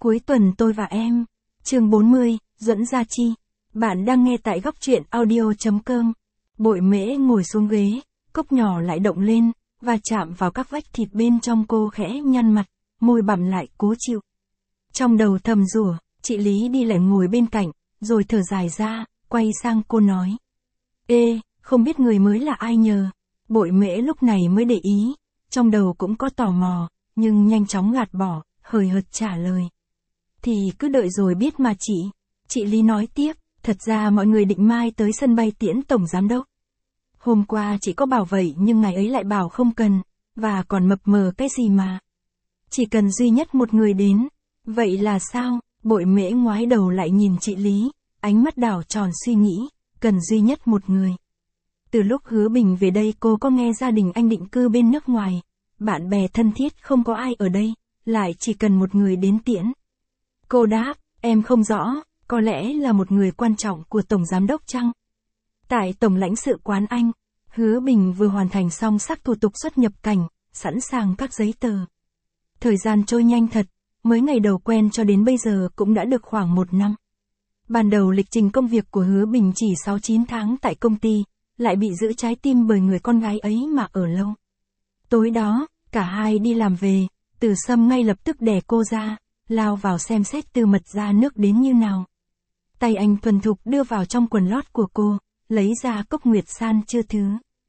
Cuối tuần tôi và em. Chương 40, Duẫn Gia Chi. Bạn đang nghe tại góc truyện audio.com. Bội Mễ ngồi xuống ghế, cốc nhỏ lại động lên, và chạm vào các vách thịt bên trong. Cô khẽ nhăn mặt, môi bặm lại cố chịu. Trong đầu thầm rủa, chị Lý đi lại ngồi bên cạnh, rồi thở dài ra, quay sang cô nói. Ê, không biết người mới là ai nhờ? Bội Mễ lúc này mới để ý, trong đầu cũng có tò mò, nhưng nhanh chóng gạt bỏ, hời hợt trả lời. Thì cứ đợi rồi biết mà chị. Chị Lý nói tiếp, thật ra mọi người định mai tới sân bay tiễn tổng giám đốc. Hôm qua chị có bảo vậy nhưng ngày ấy lại bảo không cần, và còn mập mờ cái gì mà. Chỉ cần duy nhất một người đến. Vậy là sao? Bội Mễ ngoái đầu lại nhìn chị Lý, ánh mắt đảo tròn suy nghĩ, cần duy nhất một người. Từ lúc Hứa Bình về đây cô có nghe gia đình anh định cư bên nước ngoài, bạn bè thân thiết không có ai ở đây, lại chỉ cần một người đến tiễn. Cô đáp, em không rõ, có lẽ là một người quan trọng của Tổng Giám đốc chăng? Tại Tổng lãnh sự quán Anh, Hứa Bình vừa hoàn thành xong xác thủ tục xuất nhập cảnh, sẵn sàng các giấy tờ. Thời gian trôi nhanh thật, mới ngày đầu quen cho đến bây giờ cũng đã được khoảng 1 năm. Ban đầu lịch trình công việc của Hứa Bình chỉ 6-9 tháng tại công ty, lại bị giữ trái tim bởi người con gái ấy mà ở lâu. Tối đó, cả hai đi làm về, Từ Sâm ngay lập tức đè cô ra, lao vào xem xét từ mật ra nước đến như nào. Tay anh thuần thục đưa vào trong quần lót của cô, lấy ra cốc Nguyệt San chưa thứ.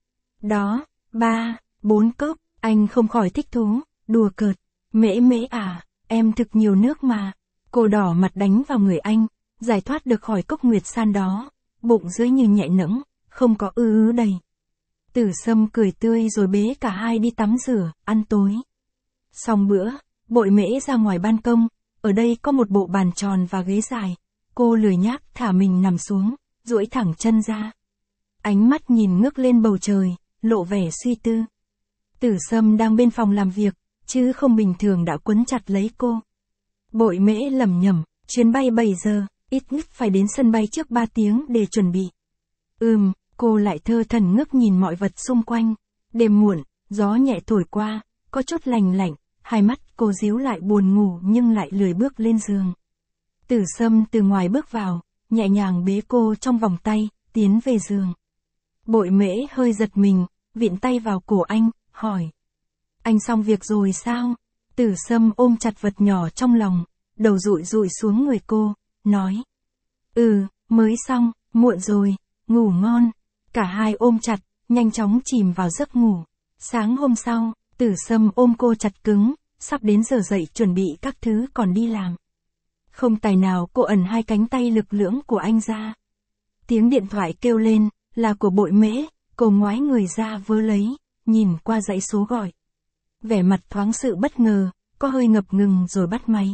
Đó, 3-4 cốc, anh không khỏi thích thú, đùa cợt. Mễ Mễ à, em thực nhiều nước mà. Cô đỏ mặt đánh vào người anh, giải thoát được khỏi cốc Nguyệt San đó, bụng dưới như nhẹ nẫng, không có ứ đầy. Từ Sâm cười tươi rồi bế cả hai đi tắm rửa, ăn tối. Xong bữa, Bội Mễ ra ngoài ban công, ở đây có một bộ bàn tròn và ghế dài. Cô lười nhác thả mình nằm xuống, duỗi thẳng chân ra. Ánh mắt nhìn ngước lên bầu trời, lộ vẻ suy tư. Từ Sâm đang bên phòng làm việc, chứ không bình thường đã quấn chặt lấy cô. Bội Mễ lẩm nhẩm, chuyến bay 7 giờ, ít nhất phải đến sân bay trước 3 tiếng để chuẩn bị. Cô lại thơ thẩn ngước nhìn mọi vật xung quanh. Đêm muộn, gió nhẹ thổi qua, có chút lành lạnh, hai mắt cô díu lại buồn ngủ nhưng lại lười bước lên giường. Từ Sâm từ ngoài bước vào, nhẹ nhàng bế cô trong vòng tay, tiến về giường. Bội Mễ hơi giật mình, vịn tay vào cổ anh, hỏi. Anh xong việc rồi sao? Từ Sâm ôm chặt vật nhỏ trong lòng, đầu dụi dụi xuống người cô, nói. Mới xong, muộn rồi, ngủ ngon. Cả hai ôm chặt, nhanh chóng chìm vào giấc ngủ. Sáng hôm sau, Từ Sâm ôm cô chặt cứng, sắp đến giờ dậy chuẩn bị các thứ còn đi làm. Không tài nào cô ẩn hai cánh tay lực lưỡng của anh ra. Tiếng điện thoại kêu lên, là của Bội Mễ, cô ngoái người ra vớ lấy, nhìn qua dãy số gọi. Vẻ mặt thoáng sự bất ngờ, có hơi ngập ngừng rồi bắt máy.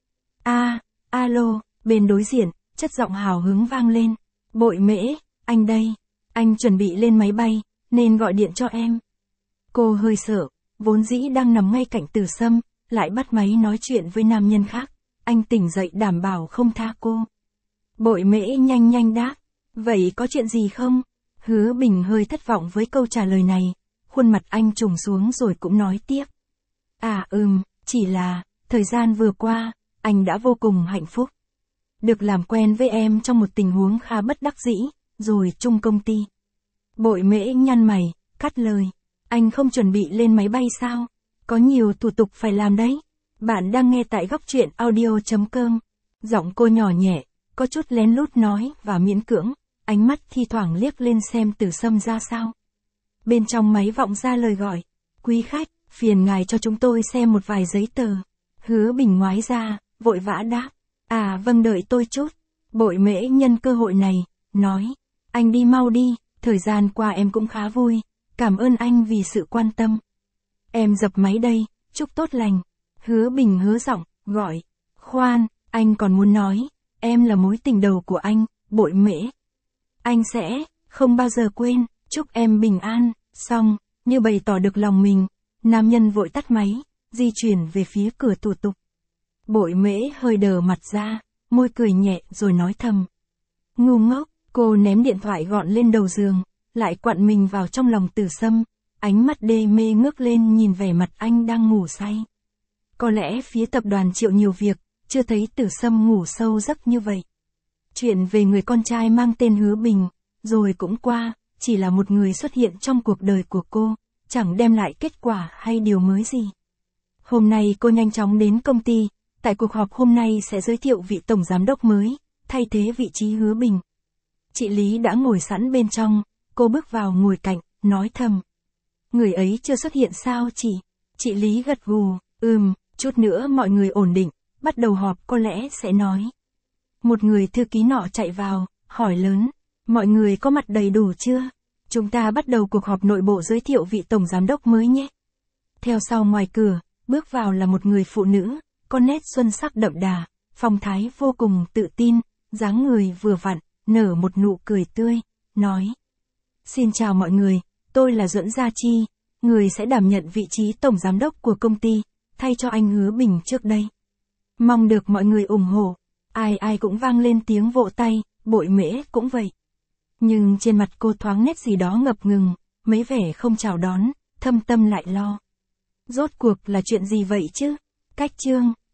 Alo, bên đối diện, chất giọng hào hứng vang lên. Bội Mễ, anh đây, anh chuẩn bị lên máy bay, nên gọi điện cho em. Cô hơi sợ, vốn dĩ đang nằm ngay cạnh Từ Sâm, lại bắt máy nói chuyện với nam nhân khác. Anh tỉnh dậy đảm bảo không tha cô. Bội Mễ nhanh đáp, vậy có chuyện gì không? Hứa Bình hơi thất vọng với câu trả lời này, khuôn mặt anh trùng xuống rồi cũng nói tiếp. Chỉ là, thời gian vừa qua, anh đã vô cùng hạnh phúc. Được làm quen với em trong một tình huống khá bất đắc dĩ, rồi chung công ty. Bội Mễ nhăn mày, cắt lời. Anh không chuẩn bị lên máy bay sao? Có nhiều thủ tục phải làm đấy. Bạn đang nghe tại góc truyện audio.com. Giọng cô nhỏ nhẹ, có chút lén lút nói và miễn cưỡng, ánh mắt thi thoảng liếc lên xem Từ Sâm ra sao. Bên trong máy vọng ra lời gọi. Quý khách, phiền ngài cho chúng tôi xem một vài giấy tờ. Hứa Bình ngoái ra, vội vã đáp. Vâng, đợi tôi chút. Bội Mễ nhân cơ hội này, nói. Anh đi mau đi, thời gian qua em cũng khá vui. Cảm ơn anh vì sự quan tâm. Em dập máy đây, chúc tốt lành. Hứa Bình hứa giọng, gọi. Khoan, anh còn muốn nói, em là mối tình đầu của anh, Bội Mễ. Anh sẽ không bao giờ quên, chúc em bình an. Xong, như bày tỏ được lòng mình, nam nhân vội tắt máy, di chuyển về phía cửa thủ tục. Bội Mễ hơi đờ mặt ra, môi cười nhẹ rồi nói thầm. Ngu ngốc, cô ném điện thoại gọn lên đầu giường, lại quặn mình vào trong lòng Từ Sâm, ánh mắt đê mê ngước lên nhìn vẻ mặt anh đang ngủ say. Có lẽ phía tập đoàn chịu nhiều việc, chưa thấy Tử Sâm ngủ sâu giấc như vậy. Chuyện về người con trai mang tên Hứa Bình, rồi cũng qua, chỉ là một người xuất hiện trong cuộc đời của cô, chẳng đem lại kết quả hay điều mới gì. Hôm nay cô nhanh chóng đến công ty, tại cuộc họp hôm nay sẽ giới thiệu vị tổng giám đốc mới, thay thế vị trí Hứa Bình. Chị Lý đã ngồi sẵn bên trong, cô bước vào ngồi cạnh, nói thầm. Người ấy chưa xuất hiện sao chị? Chị Lý gật gù, chút nữa mọi người ổn định, bắt đầu họp có lẽ sẽ nói. Một người thư ký nọ chạy vào, hỏi lớn, mọi người có mặt đầy đủ chưa? Chúng ta bắt đầu cuộc họp nội bộ giới thiệu vị tổng giám đốc mới nhé. Theo sau ngoài cửa, bước vào là một người phụ nữ, có nét xuân sắc đậm đà, phong thái vô cùng tự tin, dáng người vừa vặn, nở một nụ cười tươi, nói. Xin chào mọi người, tôi là Duẫn Gia Chi, người sẽ đảm nhận vị trí tổng giám đốc của công ty, thay cho anh Hứa Bình trước đây. Mong được mọi người ủng hộ. Ai cũng vang lên tiếng vỗ tay, Bội Mễ cũng vậy. Nhưng trên mặt cô thoáng nét gì đó ngập ngừng, mấy vẻ không chào đón, thâm tâm lại lo. Rốt cuộc là chuyện gì vậy chứ? Cách chương